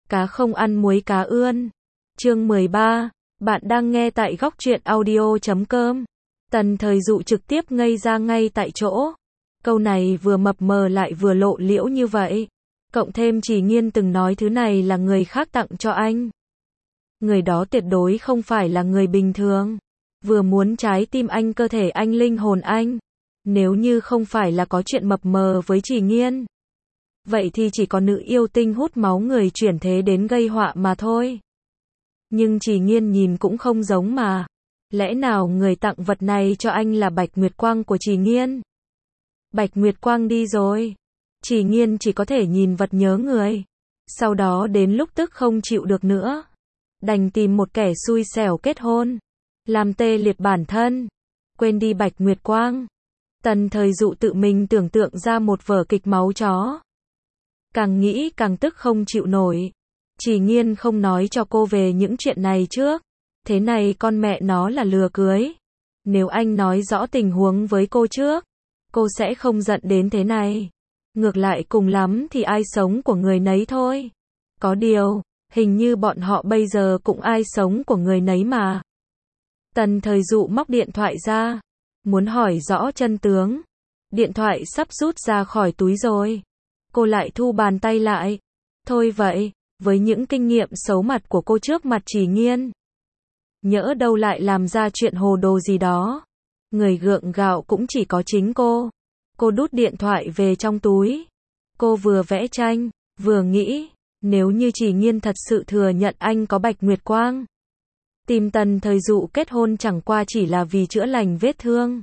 Cá không ăn muối cá ươn. Chương 13, bạn đang nghe tại góc truyện audio.com. Tần Thời Dụ trực tiếp ngây ra ngay tại chỗ. Câu này vừa mập mờ lại vừa lộ liễu như vậy. Cộng thêm Chỉ Nghiên từng nói thứ này là người khác tặng cho anh. Người đó tuyệt đối không phải là người bình thường. Vừa muốn trái tim anh, cơ thể anh, linh hồn anh. Nếu như không phải là có chuyện mập mờ với Chỉ Nghiên, vậy thì chỉ có nữ yêu tinh hút máu người chuyển thế đến gây họa mà thôi. Nhưng Chỉ Nghiên nhìn cũng không giống mà. Lẽ nào người tặng vật này cho anh là Bạch Nguyệt Quang của Chỉ Nghiên? Bạch Nguyệt Quang đi rồi. Chỉ Nghiên chỉ có thể nhìn vật nhớ người. Sau đó đến lúc tức không chịu được nữa, đành tìm một kẻ xui xẻo kết hôn, làm tê liệt bản thân, quên đi Bạch Nguyệt Quang. Tần Thời Dụ tự mình tưởng tượng ra một vở kịch máu chó. Càng nghĩ càng tức không chịu nổi. Chỉ Nghiên không nói cho cô về những chuyện này trước. Thế này con mẹ nó là lừa cưới. Nếu anh nói rõ tình huống với cô trước, cô sẽ không giận đến thế này. Ngược lại cùng lắm thì ai sống của người nấy thôi. Có điều, hình như bọn họ bây giờ cũng ai sống của người nấy mà. Tần Thời Dụ móc điện thoại ra, muốn hỏi rõ chân tướng. Điện thoại sắp rút ra khỏi túi rồi. Cô lại thu bàn tay lại. Thôi vậy, với những kinh nghiệm xấu mặt của cô trước mặt Chỉ Nghiên, nhỡ đâu lại làm ra chuyện hồ đồ gì đó. Người gượng gạo cũng chỉ có chính cô. Cô đút điện thoại về trong túi. Cô vừa vẽ tranh, vừa nghĩ, nếu như Chỉ Nghiên thật sự thừa nhận anh có Bạch Nguyệt Quang, tìm Tần Thời Dụ kết hôn chẳng qua chỉ là vì chữa lành vết thương,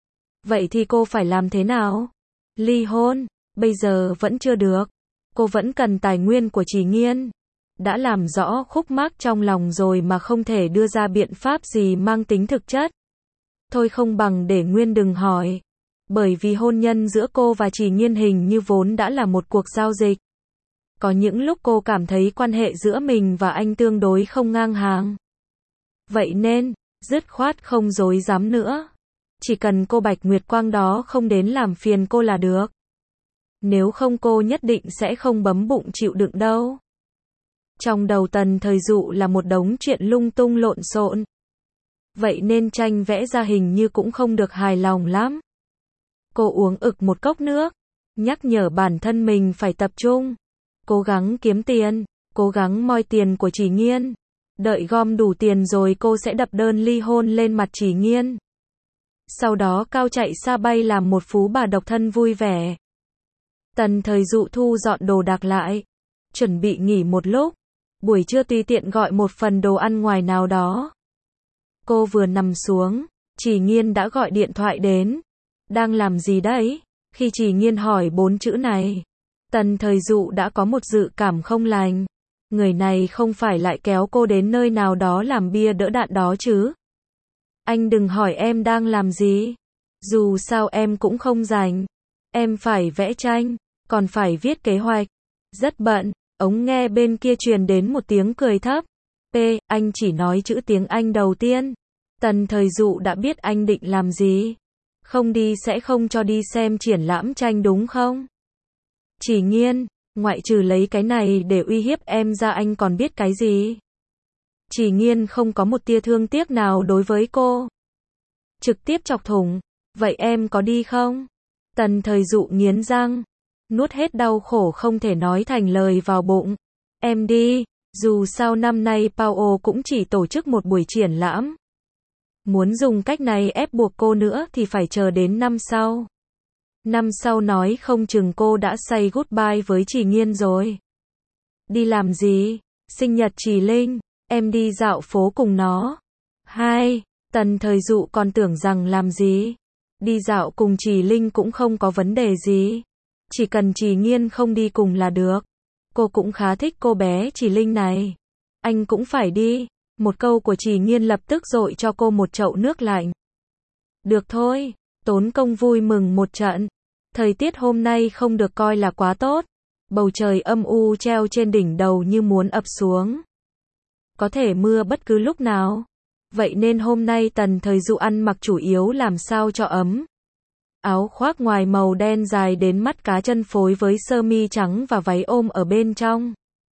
vậy thì cô phải làm thế nào? Ly hôn? Bây giờ vẫn chưa được. Cô vẫn cần tài nguyên của Chỉ Nghiên. Đã làm rõ khúc mắc trong lòng rồi mà không thể đưa ra biện pháp gì mang tính thực chất. Thôi không bằng để nguyên đừng hỏi. Bởi vì hôn nhân giữa cô và Chỉ Nghiên hình như vốn đã là một cuộc giao dịch. Có những lúc cô cảm thấy quan hệ giữa mình và anh tương đối không ngang hàng. Vậy nên, dứt khoát không dối dám nữa. Chỉ cần cô Bạch Nguyệt Quang đó không đến làm phiền cô là được. Nếu không cô nhất định sẽ không bấm bụng chịu đựng đâu. Trong đầu Tần Thời Dụ là một đống chuyện lung tung lộn xộn. Vậy nên tranh vẽ ra hình như cũng không được hài lòng lắm. Cô uống ực một cốc nước, nhắc nhở bản thân mình phải tập trung. Cố gắng kiếm tiền, cố gắng moi tiền của Chỉ Nghiên. Đợi gom đủ tiền rồi cô sẽ đập đơn ly hôn lên mặt Chỉ Nghiên. Sau đó cao chạy xa bay làm một phú bà độc thân vui vẻ. Tần Thời Dụ thu dọn đồ đạc lại, chuẩn bị nghỉ một lúc. Buổi trưa tùy tiện gọi một phần đồ ăn ngoài nào đó. Cô vừa nằm xuống, Chỉ Nghiên đã gọi điện thoại đến. Đang làm gì đấy? Khi Chỉ Nghiên hỏi 4 chữ này, Tần Thời Dụ đã có một dự cảm không lành. Người này không phải lại kéo cô đến nơi nào đó làm bia đỡ đạn đó chứ? Anh đừng hỏi em đang làm gì. Dù sao em cũng không rảnh. Em phải vẽ tranh, còn phải viết kế hoạch. Rất bận. Ống nghe bên kia truyền đến một tiếng cười thấp. Anh chỉ nói chữ tiếng Anh đầu tiên. Tần Thời Dụ đã biết anh định làm gì. Không đi sẽ không cho đi xem triển lãm tranh đúng không? Chỉ Nghiên, ngoại trừ lấy cái này để uy hiếp em ra anh còn biết cái gì? Chỉ Nghiên không có một tia thương tiếc nào đối với cô. Trực tiếp chọc thủng. Vậy em có đi không? Tần Thời Dụ nghiến răng, nuốt hết đau khổ không thể nói thành lời vào bụng. Em đi, dù sao năm nay Pao cũng chỉ tổ chức một buổi triển lãm. Muốn dùng cách này ép buộc cô nữa thì phải chờ đến năm sau. Năm sau nói không chừng cô đã say goodbye với Chỉ Nghiên rồi. Đi làm gì? Sinh nhật Chỉ Linh, em đi dạo phố cùng nó. Tần Thời Dụ còn tưởng rằng làm gì? Đi dạo cùng Chỉ Linh cũng không có vấn đề gì. Chỉ cần Chỉ Nghiên không đi cùng là được. Cô cũng khá thích cô bé Chỉ Linh này. Anh cũng phải đi. Một câu của Chỉ Nghiên lập tức dội cho cô một chậu nước lạnh. Được thôi, tốn công vui mừng một trận. Thời tiết hôm nay không được coi là quá tốt. Bầu trời âm u treo trên đỉnh đầu như muốn ập xuống. Có thể mưa bất cứ lúc nào. Vậy nên hôm nay Tần Thời Dụ ăn mặc chủ yếu làm sao cho ấm. Áo khoác ngoài màu đen dài đến mắt cá chân phối với sơ mi trắng và váy ôm ở bên trong.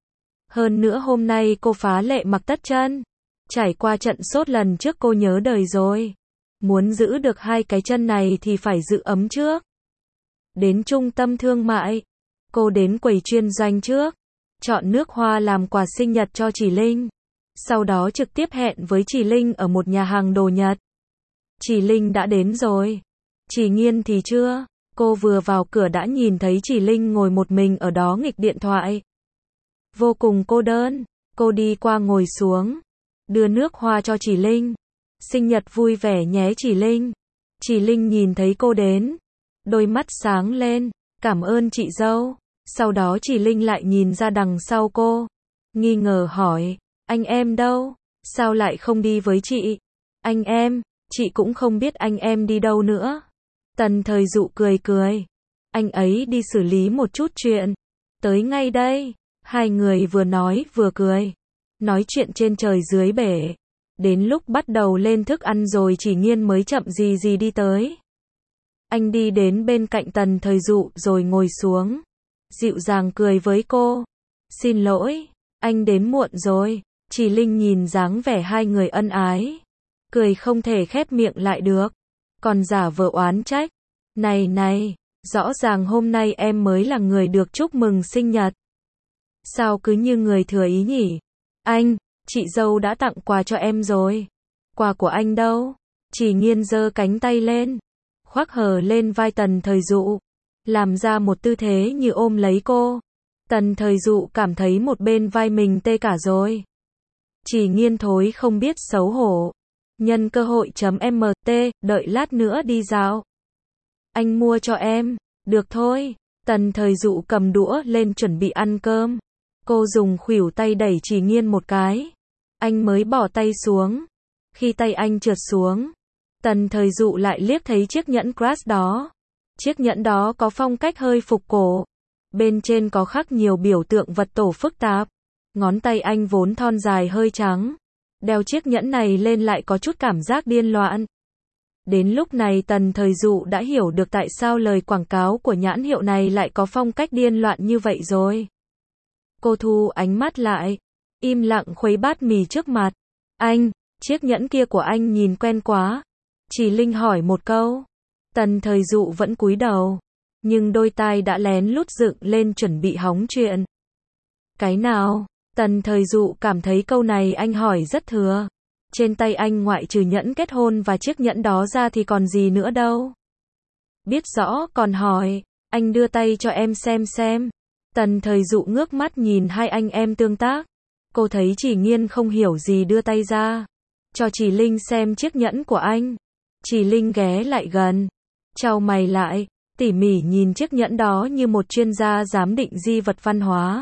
Hơn nữa hôm nay cô phá lệ mặc tất chân. Trải qua trận sốt lần trước cô nhớ đời rồi. Muốn giữ được hai cái chân này thì phải giữ ấm trước. Đến trung tâm thương mại. Cô đến quầy chuyên doanh trước. Chọn nước hoa làm quà sinh nhật cho chị Linh. Sau đó trực tiếp hẹn với chị Linh ở một nhà hàng đồ Nhật. Chị Linh đã đến rồi. Chị Nghiên thì chưa. Cô vừa vào cửa đã nhìn thấy chị Linh ngồi một mình ở đó nghịch điện thoại. Vô cùng cô đơn. Cô đi qua ngồi xuống. Đưa nước hoa cho chị Linh. Sinh nhật vui vẻ nhé chị Linh. Chị Linh nhìn thấy cô đến. Đôi mắt sáng lên. Cảm ơn chị dâu. Sau đó chị Linh lại nhìn ra đằng sau cô. Nghi ngờ hỏi. Anh em đâu? Sao lại không đi với chị? Anh em, chị cũng không biết anh em đi đâu nữa. Tần Thời Dụ cười cười. Anh ấy đi xử lý một chút chuyện. Tới ngay đây. Hai người vừa nói vừa cười. Nói chuyện trên trời dưới bể. Đến lúc bắt đầu lên thức ăn rồi Chỉ Nghiên mới chậm gì gì đi tới. Anh đi đến bên cạnh Tần Thời Dụ rồi ngồi xuống. Dịu dàng cười với cô. Xin lỗi, anh đến muộn rồi. Chỉ Linh nhìn dáng vẻ hai người ân ái. Cười không thể khép miệng lại được. Còn giả vờ oán trách. Này này, rõ ràng hôm nay em mới là người được chúc mừng sinh nhật. Sao cứ như người thừa ý nhỉ? Anh, chị dâu đã tặng quà cho em rồi. Quà của anh đâu? Chỉ Nghiên giơ cánh tay lên. Khoác hở lên vai Tần Thời Dụ. Làm ra một tư thế như ôm lấy cô. Tần Thời Dụ cảm thấy một bên vai mình tê cả rồi. Chỉ Nghiên thối không biết xấu hổ. Nhân cơ hội .mt, đợi lát nữa đi dạo. Anh mua cho em. Được thôi. Tần Thời Dụ cầm đũa lên chuẩn bị ăn cơm. Cô dùng khuỷu tay đẩy Chỉ Nghiên một cái. Anh mới bỏ tay xuống. Khi tay anh trượt xuống, Tần Thời Dụ lại liếc thấy chiếc nhẫn crush đó. Chiếc nhẫn đó có phong cách hơi phục cổ. Bên trên có khắc nhiều biểu tượng vật tổ phức tạp. Ngón tay anh vốn thon dài hơi trắng. Đeo chiếc nhẫn này lên lại có chút cảm giác điên loạn. Đến lúc này Tần Thời Dụ đã hiểu được tại sao lời quảng cáo của nhãn hiệu này lại có phong cách điên loạn như vậy rồi. Cô thu ánh mắt lại. Im lặng khuấy bát mì trước mặt. Anh, chiếc nhẫn kia của anh nhìn quen quá. Chỉ Linh hỏi một câu. Tần Thời Dụ vẫn cúi đầu. Nhưng đôi tai đã lén lút dựng lên chuẩn bị hóng chuyện. Cái nào? Tần Thời Dụ cảm thấy câu này anh hỏi rất thừa. Trên tay anh ngoại trừ nhẫn kết hôn và chiếc nhẫn đó ra thì còn gì nữa đâu. Biết rõ còn hỏi. Anh đưa tay cho em xem. Tần Thời Dụ ngước mắt nhìn hai anh em tương tác. Cô thấy Chỉ Nghiên không hiểu gì đưa tay ra. Cho Chỉ Linh xem chiếc nhẫn của anh. Chỉ Linh ghé lại gần. Chau mày lại. Tỉ mỉ nhìn chiếc nhẫn đó như một chuyên gia giám định di vật văn hóa.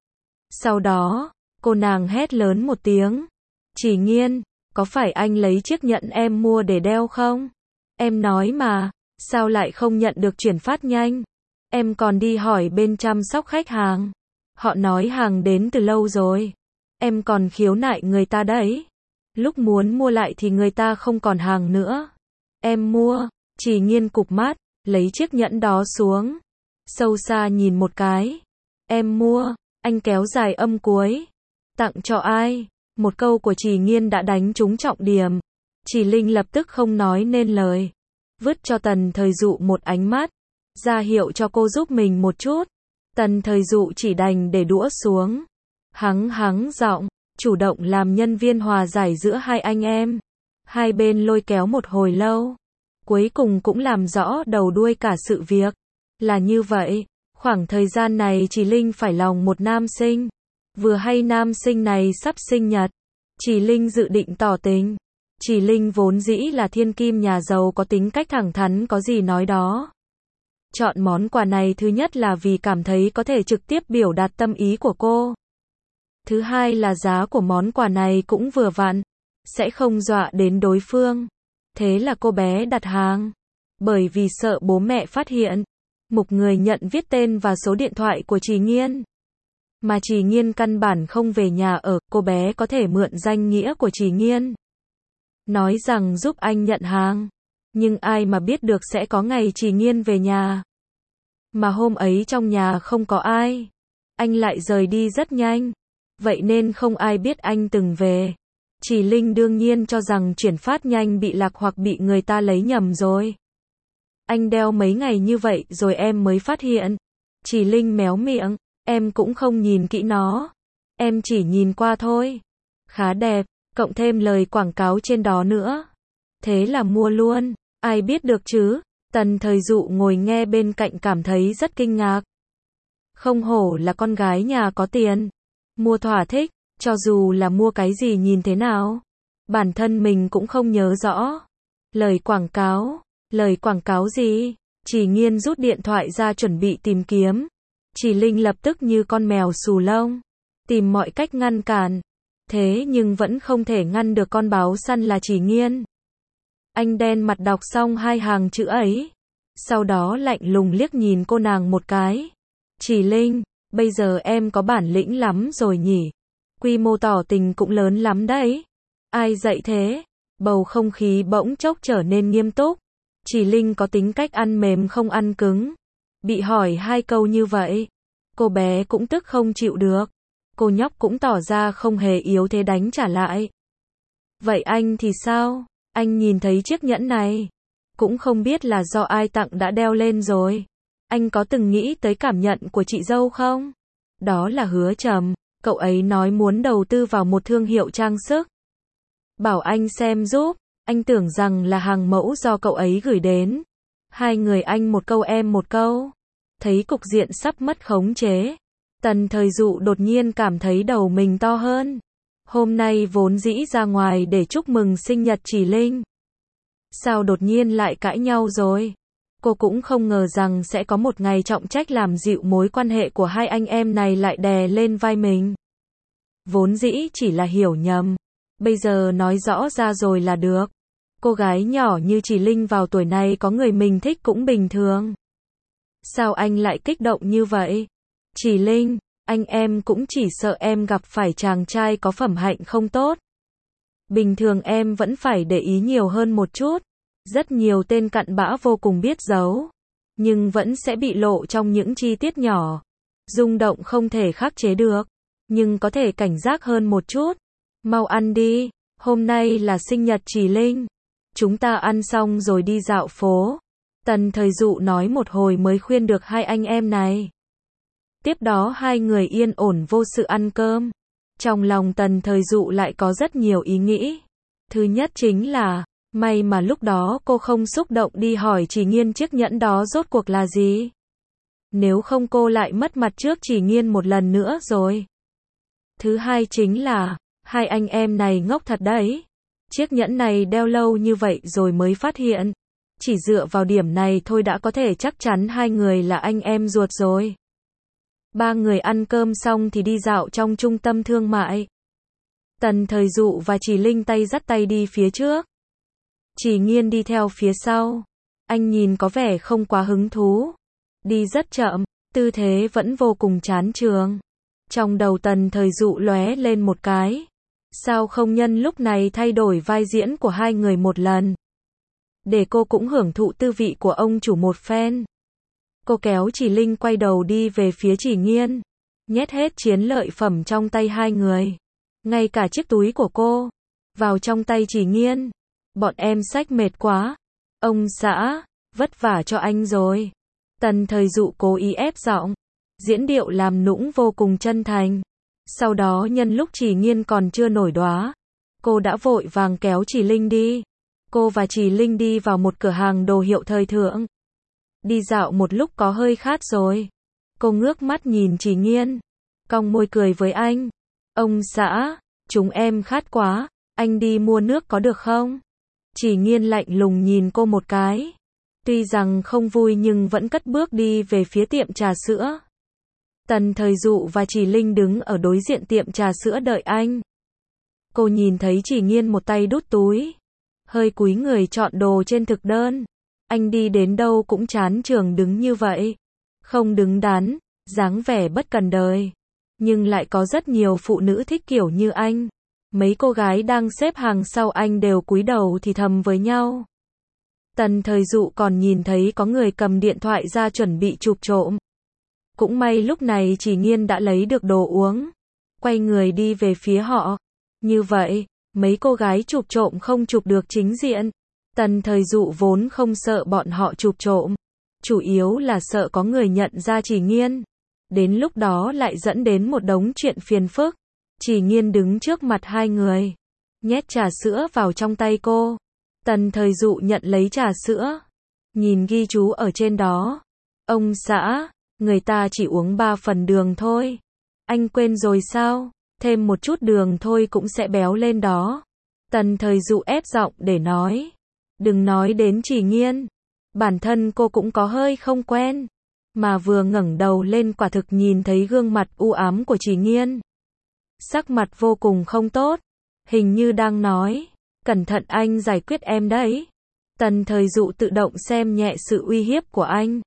Sau đó, cô nàng hét lớn một tiếng. Chỉ Nghiên, có phải anh lấy chiếc nhẫn em mua để đeo không? Em nói mà, sao lại không nhận được chuyển phát nhanh? Em còn đi hỏi bên chăm sóc khách hàng. Họ nói hàng đến từ lâu rồi. Em còn khiếu nại người ta đấy. Lúc muốn mua lại thì người ta không còn hàng nữa. Em mua. Chỉ Nghiên cụp mắt, lấy chiếc nhẫn đó xuống. Sâu xa nhìn một cái. Em mua. Anh kéo dài âm cuối. Tặng cho ai? Một câu của Chỉ Nghiên đã đánh trúng trọng điểm. Chỉ Linh lập tức không nói nên lời. Vứt cho Tần Thời Dụ một ánh mắt. Ra hiệu cho cô giúp mình một chút. Tần Thời Dụ chỉ đành để đũa xuống. Hắng giọng, chủ động làm nhân viên hòa giải giữa hai anh em. Hai bên lôi kéo một hồi lâu. Cuối cùng cũng làm rõ đầu đuôi cả sự việc. Là như vậy, khoảng thời gian này Chỉ Linh phải lòng một nam sinh. Vừa hay nam sinh này sắp sinh nhật. Chỉ Linh dự định tỏ tình. Chỉ Linh vốn dĩ là thiên kim nhà giàu có tính cách thẳng thắn có gì nói đó. Chọn món quà này thứ nhất là vì cảm thấy có thể trực tiếp biểu đạt tâm ý của cô. Thứ hai là giá của món quà này cũng vừa vặn. Sẽ không dọa đến đối phương. Thế là cô bé đặt hàng. Bởi vì sợ bố mẹ phát hiện. Mục người nhận viết tên và số điện thoại của Chỉ Nghiên. Mà Chỉ Nghiên căn bản không về nhà ở, cô bé có thể mượn danh nghĩa của Chỉ Nghiên. Nói rằng giúp anh nhận hàng. Nhưng ai mà biết được sẽ có ngày Chỉ Nghiên về nhà. Mà hôm ấy trong nhà không có ai. Anh lại rời đi rất nhanh. vậy nên không ai biết anh từng về. Chỉ Linh đương nhiên cho rằng chuyển phát nhanh bị lạc hoặc bị người ta lấy nhầm rồi. Anh đeo mấy ngày như vậy rồi em mới phát hiện. Chỉ Linh méo miệng, em cũng không nhìn kỹ nó. Em chỉ nhìn qua thôi. Khá đẹp, cộng thêm lời quảng cáo trên đó nữa. Thế là mua luôn, ai biết được chứ. Tần Thời Dụ ngồi nghe bên cạnh cảm thấy rất kinh ngạc. Không hổ là con gái nhà có tiền. Mua thỏa thích, cho dù là mua cái gì nhìn thế nào. Bản thân mình cũng không nhớ rõ. Lời quảng cáo gì? Chỉ Nghiên rút điện thoại ra chuẩn bị tìm kiếm. Chỉ Linh lập tức như con mèo xù lông. Tìm mọi cách ngăn cản. Thế nhưng vẫn không thể ngăn được con báo săn là Chỉ Nghiên. Anh đen mặt đọc xong hai hàng chữ ấy. Sau đó lạnh lùng liếc nhìn cô nàng một cái. Chỉ Linh, bây giờ em có bản lĩnh lắm rồi nhỉ? Quy mô tỏ tình cũng lớn lắm đấy. Ai dạy thế? Bầu không khí bỗng chốc trở nên nghiêm túc. Chỉ Linh có tính cách ăn mềm không ăn cứng. Bị hỏi hai câu như vậy, cô bé cũng tức không chịu được. Cô nhóc cũng tỏ ra không hề yếu thế đánh trả lại. Vậy anh thì sao? Anh nhìn thấy chiếc nhẫn này, cũng không biết là do ai tặng đã đeo lên rồi. Anh có từng nghĩ tới cảm nhận của chị dâu không? Đó là Hứa Trầm, cậu ấy nói muốn đầu tư vào một thương hiệu trang sức. Bảo anh xem giúp, anh tưởng rằng là hàng mẫu do cậu ấy gửi đến. Hai người anh một câu em một câu. Thấy cục diện sắp mất khống chế. Tần Thời Dụ đột nhiên cảm thấy đầu mình to hơn. Hôm nay vốn dĩ ra ngoài để chúc mừng sinh nhật Chỉ Linh. Sao đột nhiên lại cãi nhau rồi? Cô cũng không ngờ rằng sẽ có một ngày trọng trách làm dịu mối quan hệ của hai anh em này lại đè lên vai mình. Vốn dĩ chỉ là hiểu nhầm. Bây giờ nói rõ ra rồi là được. Cô gái nhỏ như Chỉ Linh vào tuổi này có người mình thích cũng bình thường. Sao anh lại kích động như vậy? Chỉ Linh, anh em cũng chỉ sợ em gặp phải chàng trai có phẩm hạnh không tốt. Bình thường em vẫn phải để ý nhiều hơn một chút. Rất nhiều tên cặn bã vô cùng biết giấu. Nhưng vẫn sẽ bị lộ trong những chi tiết nhỏ. Rung động không thể khắc chế được. Nhưng có thể cảnh giác hơn một chút. Mau ăn đi, hôm nay là sinh nhật Chỉ Linh. Chúng ta ăn xong rồi đi dạo phố. Tần Thời Dụ nói một hồi mới khuyên được hai anh em này. Tiếp đó hai người yên ổn vô sự ăn cơm. Trong lòng Tần Thời Dụ lại có rất nhiều ý nghĩ. Thứ nhất chính là, may mà lúc đó cô không xúc động đi hỏi Chỉ Nghiên chiếc nhẫn đó rốt cuộc là gì. Nếu không cô lại mất mặt trước Chỉ Nghiên một lần nữa rồi. Thứ hai chính là, hai anh em này ngốc thật đấy. Chiếc nhẫn này đeo lâu như vậy rồi mới phát hiện. Chỉ dựa vào điểm này thôi đã có thể chắc chắn hai người là anh em ruột rồi. Ba người ăn cơm xong thì đi dạo trong trung tâm thương mại. Tần Thời Dụ và Chỉ Linh tay dắt tay đi phía trước. Chỉ Nghiên đi theo phía sau. Anh nhìn có vẻ không quá hứng thú. Đi rất chậm, tư thế vẫn vô cùng chán chường. Trong đầu Tần Thời Dụ lóe lên một cái. Sao không nhân lúc này thay đổi vai diễn của hai người một lần? Để cô cũng hưởng thụ tư vị của ông chủ một phen. Cô kéo Chỉ Linh quay đầu đi về phía Chỉ Nghiên. Nhét hết chiến lợi phẩm trong tay hai người. Ngay cả chiếc túi của cô. Vào trong tay Chỉ Nghiên. Bọn em xách mệt quá. Ông xã, vất vả cho anh rồi. Tần Thời Dụ cố ý ép giọng. Diễn điệu làm nũng vô cùng chân thành. Sau đó nhân lúc Chỉ Nghiên còn chưa nổi đoá. Cô đã vội vàng kéo Chỉ Linh đi. Cô và Chỉ Linh đi vào một cửa hàng đồ hiệu thời thượng. Đi dạo một lúc có hơi khát rồi. Cô ngước mắt nhìn Chỉ Nghiên. Cong môi cười với anh. Ông xã, chúng em khát quá. Anh đi mua nước có được không? Chỉ Nghiên lạnh lùng nhìn cô một cái. Tuy rằng không vui nhưng vẫn cất bước đi về phía tiệm trà sữa. Tần Thời Dụ và Chỉ Linh đứng ở đối diện tiệm trà sữa đợi anh. Cô nhìn thấy Chỉ Nghiên một tay đút túi. Hơi cúi người chọn đồ trên thực đơn. Anh đi đến đâu cũng chán chường đứng như vậy. Không đứng đắn, dáng vẻ bất cần đời. Nhưng lại có rất nhiều phụ nữ thích kiểu như anh. Mấy cô gái đang xếp hàng sau anh đều cúi đầu thì thầm với nhau. Tần Thời Dụ còn nhìn thấy có người cầm điện thoại ra chuẩn bị chụp trộm. Cũng may lúc này Chỉ Nghiên đã lấy được đồ uống. quay người đi về phía họ. Như vậy, mấy cô gái chụp trộm không chụp được chính diện. Tần Thời Dụ vốn không sợ bọn họ chụp trộm, chủ yếu là sợ có người nhận ra Chỉ Nghiên. Đến lúc đó lại dẫn đến một đống chuyện phiền phức. Chỉ Nghiên đứng trước mặt hai người, nhét trà sữa vào trong tay cô. Tần Thời Dụ nhận lấy trà sữa, nhìn ghi chú ở trên đó. Ông xã, người ta chỉ uống 3 phần đường thôi. Anh quên rồi sao? Thêm một chút đường thôi cũng sẽ béo lên đó. Tần Thời Dụ ép giọng để nói. Đừng nói đến Chỉ Nghiên. Bản thân cô cũng có hơi không quen. Mà vừa ngẩng đầu lên quả thực nhìn thấy gương mặt u ám của Chỉ Nghiên. Sắc mặt vô cùng không tốt. Hình như đang nói. Cẩn thận anh giải quyết em đấy. Tần Thời Dụ tự động xem nhẹ sự uy hiếp của anh.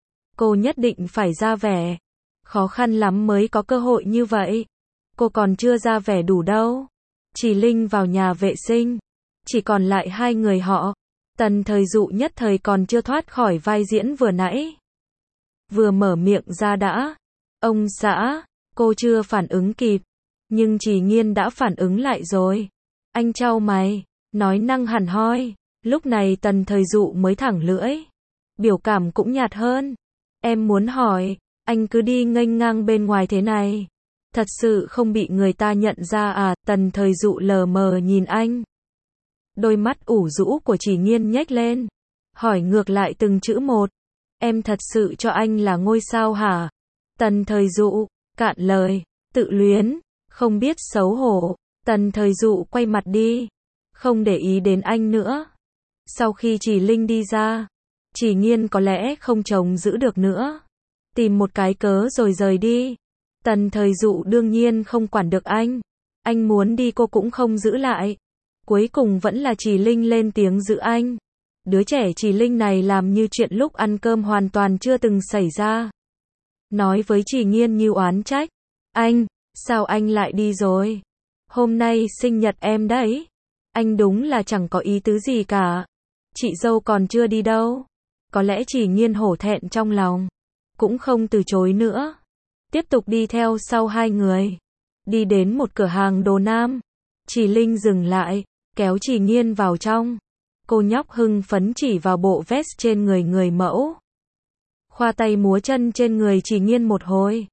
Cô nhất định phải ra vẻ. Khó khăn lắm mới có cơ hội như vậy. Cô còn chưa ra vẻ đủ đâu. Chỉ Linh vào nhà vệ sinh. Chỉ còn lại hai người họ. Tần Thời Dụ nhất thời còn chưa thoát khỏi vai diễn vừa nãy. Vừa mở miệng ra đã. Ông xã, cô chưa phản ứng kịp. Nhưng Chỉ Nghiên đã phản ứng lại rồi. Anh chau mày, nói năng hẳn hoi. Lúc này Tần Thời Dụ mới thẳng lưỡi. Biểu cảm cũng nhạt hơn. Em muốn hỏi, anh cứ đi nghênh ngang bên ngoài thế này. Thật sự không bị người ta nhận ra à? Tần Thời Dụ lờ mờ nhìn anh. Đôi mắt ủ rũ của Chỉ Nghiên nhếch lên. Hỏi ngược lại từng chữ một. Em thật sự cho anh là ngôi sao hả? Tần Thời Dụ, cạn lời, tự luyến, không biết xấu hổ. Tần Thời Dụ quay mặt đi. Không để ý đến anh nữa. Sau khi Chỉ Linh đi ra, Chỉ Nghiên có lẽ không chồng giữ được nữa. Tìm một cái cớ rồi rời đi. Tần Thời Dụ đương nhiên không quản được anh. Anh muốn đi cô cũng không giữ lại. Cuối cùng vẫn là Chỉ Linh lên tiếng giữ anh. Đứa trẻ Chỉ Linh này làm như chuyện lúc ăn cơm hoàn toàn chưa từng xảy ra. Nói với Chỉ Nghiên như oán trách. Anh, sao anh lại đi rồi? Hôm nay sinh nhật em đấy. Anh đúng là chẳng có ý tứ gì cả. Chị dâu còn chưa đi đâu. Có lẽ Chỉ Nghiên hổ thẹn trong lòng. Cũng không từ chối nữa. Tiếp tục đi theo sau hai người. Đi đến một cửa hàng đồ nam. Chỉ Linh dừng lại, kéo Chỉ Nghiên vào trong. Cô nhóc hưng phấn chỉ vào bộ vest trên người người mẫu. Khoa tay múa chân trên người Chỉ Nghiên một hồi.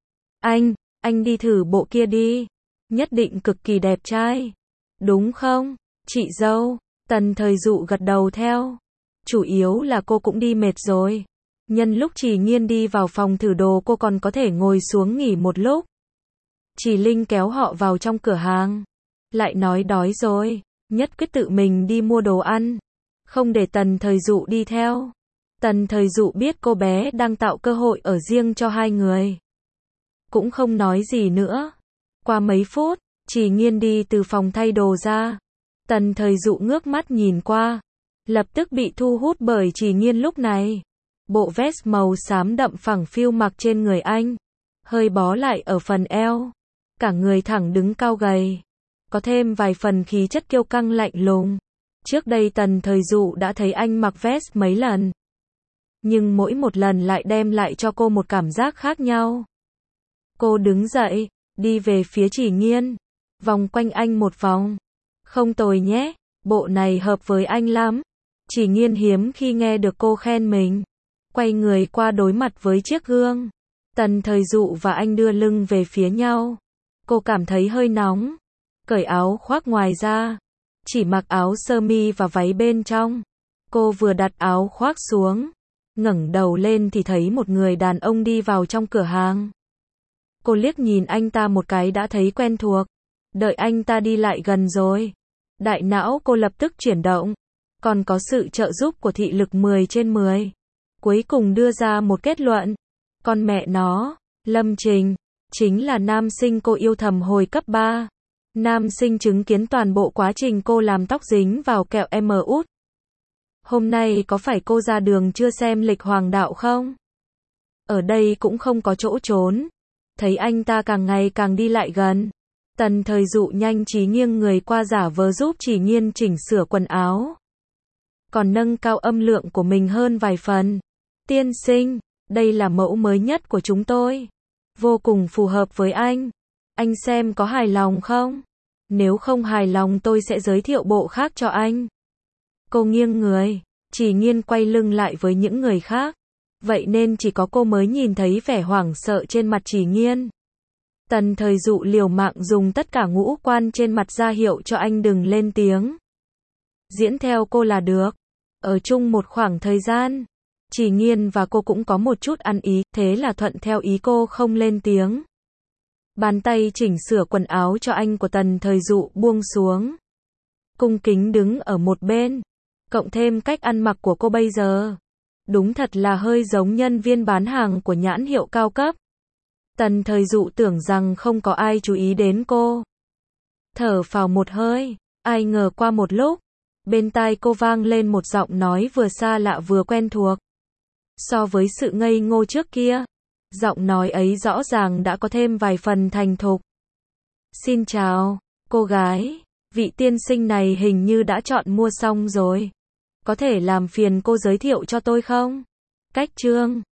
Anh đi thử bộ kia đi. Nhất định cực kỳ đẹp trai. Đúng không, chị dâu? Tần Thời Dụ gật đầu theo. Chủ yếu là cô cũng đi mệt rồi. Nhân lúc Chỉ Nghiên đi vào phòng thử đồ cô còn có thể ngồi xuống nghỉ một lúc. Chỉ Linh kéo họ vào trong cửa hàng. Lại nói đói rồi, nhất quyết tự mình đi mua đồ ăn. Không để Tần Thời Dụ đi theo. Tần Thời Dụ biết cô bé đang tạo cơ hội ở riêng cho hai người. Cũng không nói gì nữa. Qua mấy phút, Chỉ Nghiên đi từ phòng thay đồ ra. Tần Thời Dụ ngước mắt nhìn qua. Lập tức bị thu hút bởi Chỉ Nghiên lúc này. Bộ vest màu xám đậm phẳng phiu mặc trên người anh. Hơi bó lại ở phần eo. Cả người thẳng đứng cao gầy. Có thêm vài phần khí chất kiêu căng lạnh lùng. Trước đây Tần Thời Dụ đã thấy anh mặc vest mấy lần. Nhưng mỗi một lần lại đem lại cho cô một cảm giác khác nhau. Cô đứng dậy, đi về phía Chỉ Nghiên. Vòng quanh anh một vòng. Không tồi nhé, bộ này hợp với anh lắm. Chỉ Nghiên hiếm khi nghe được cô khen mình. Quay người qua đối mặt với chiếc gương. Tần Thời Dụ và anh đưa lưng về phía nhau. Cô cảm thấy hơi nóng. Cởi áo khoác ngoài ra. Chỉ mặc áo sơ mi và váy bên trong. Cô vừa đặt áo khoác xuống. Ngẩng đầu lên thì thấy một người đàn ông đi vào trong cửa hàng. Cô liếc nhìn anh ta một cái đã thấy quen thuộc. Đợi anh ta đi lại gần rồi. Đại não cô lập tức chuyển động. Còn có sự trợ giúp của thị lực 10 trên 10. Cuối cùng đưa ra một kết luận. Con mẹ nó, Lâm Trình, chính là nam sinh cô yêu thầm hồi cấp 3. Nam sinh chứng kiến toàn bộ quá trình cô làm tóc dính vào kẹo út. Hôm nay có phải cô ra đường chưa xem lịch hoàng đạo không? Ở đây cũng không có chỗ trốn. Thấy anh ta càng ngày càng đi lại gần. Tần Thời Dụ nhanh trí nghiêng người qua giả vờ giúp Chỉ Nghiên chỉnh sửa quần áo. Còn nâng cao âm lượng của mình hơn vài phần. Tiên sinh, đây là mẫu mới nhất của chúng tôi. Vô cùng phù hợp với anh. Anh xem có hài lòng không? Nếu không hài lòng tôi sẽ giới thiệu bộ khác cho anh. Cô nghiêng người, Chỉ Nghiên quay lưng lại với những người khác. Vậy nên chỉ có cô mới nhìn thấy vẻ hoảng sợ trên mặt Chỉ Nghiên. Tần Thời Dụ liều mạng dùng tất cả ngũ quan trên mặt ra hiệu cho anh đừng lên tiếng. Diễn theo cô là được. Ở chung một khoảng thời gian, Chỉ Nghiên và cô cũng có một chút ăn ý, thế là thuận theo ý cô không lên tiếng. Bàn tay chỉnh sửa quần áo cho anh của Tần Thời Dụ buông xuống. Cung kính đứng ở một bên. Cộng thêm cách ăn mặc của cô bây giờ. Đúng thật là hơi giống nhân viên bán hàng của nhãn hiệu cao cấp. Tần Thời Dụ tưởng rằng không có ai chú ý đến cô. Thở phào một hơi, ai ngờ qua một lúc, bên tai cô vang lên một giọng nói vừa xa lạ vừa quen thuộc. So với sự ngây ngô trước kia, giọng nói ấy rõ ràng đã có thêm vài phần thành thục. Xin chào, cô gái, vị tiên sinh này hình như đã chọn mua xong rồi. Có thể làm phiền cô giới thiệu cho tôi không? Cách chương